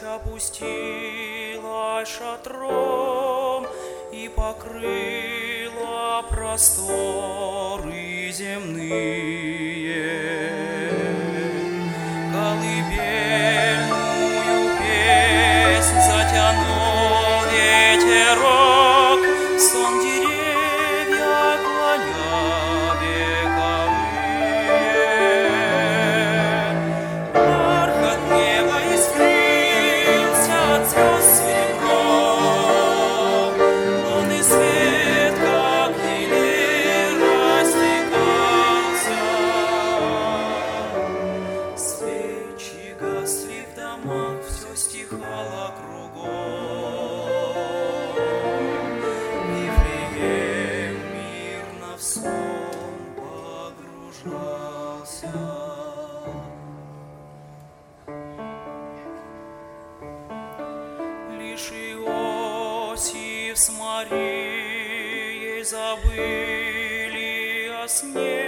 опустилась шатром и покрыла просторы земные. Колыбельную песнь затянул ветерок, сон деревья клоня вековые. Бархат неба искрился от звезд серебром, лунный свет, как елей, растекался. Свечи гасли в домах, все стихало кругом. Вифлеем мирно в сон погружался. Лишь Иосиф с Марией забыли о сне,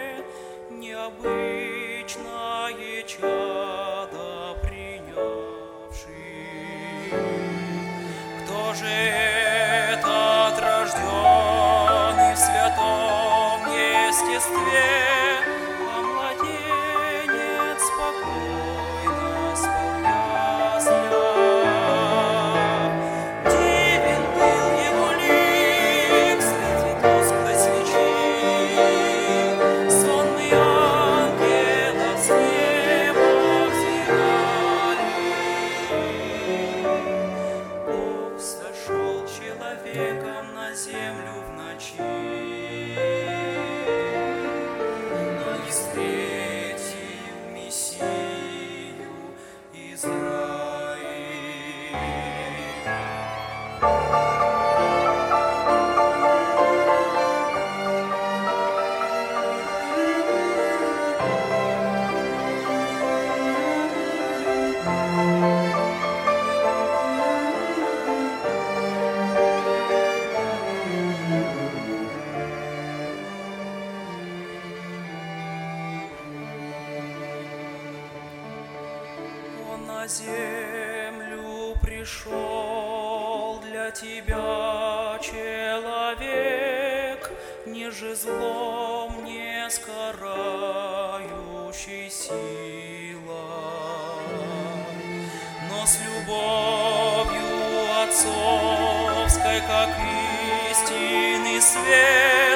необычное чадо принявший. Кто же этот рожденный в святом естестве, а младенец спокойно спал в яслях? Дивен был его лик среди тусклой свечи, сонные ангелы с неба взирали. Бог сошел человеком на землю в ночи, но не встретил Мессию Израиль. Он на землю пришел для тебя, человек, ниже злом не скарающий сила, но с любовью отцовской, как истинный свет,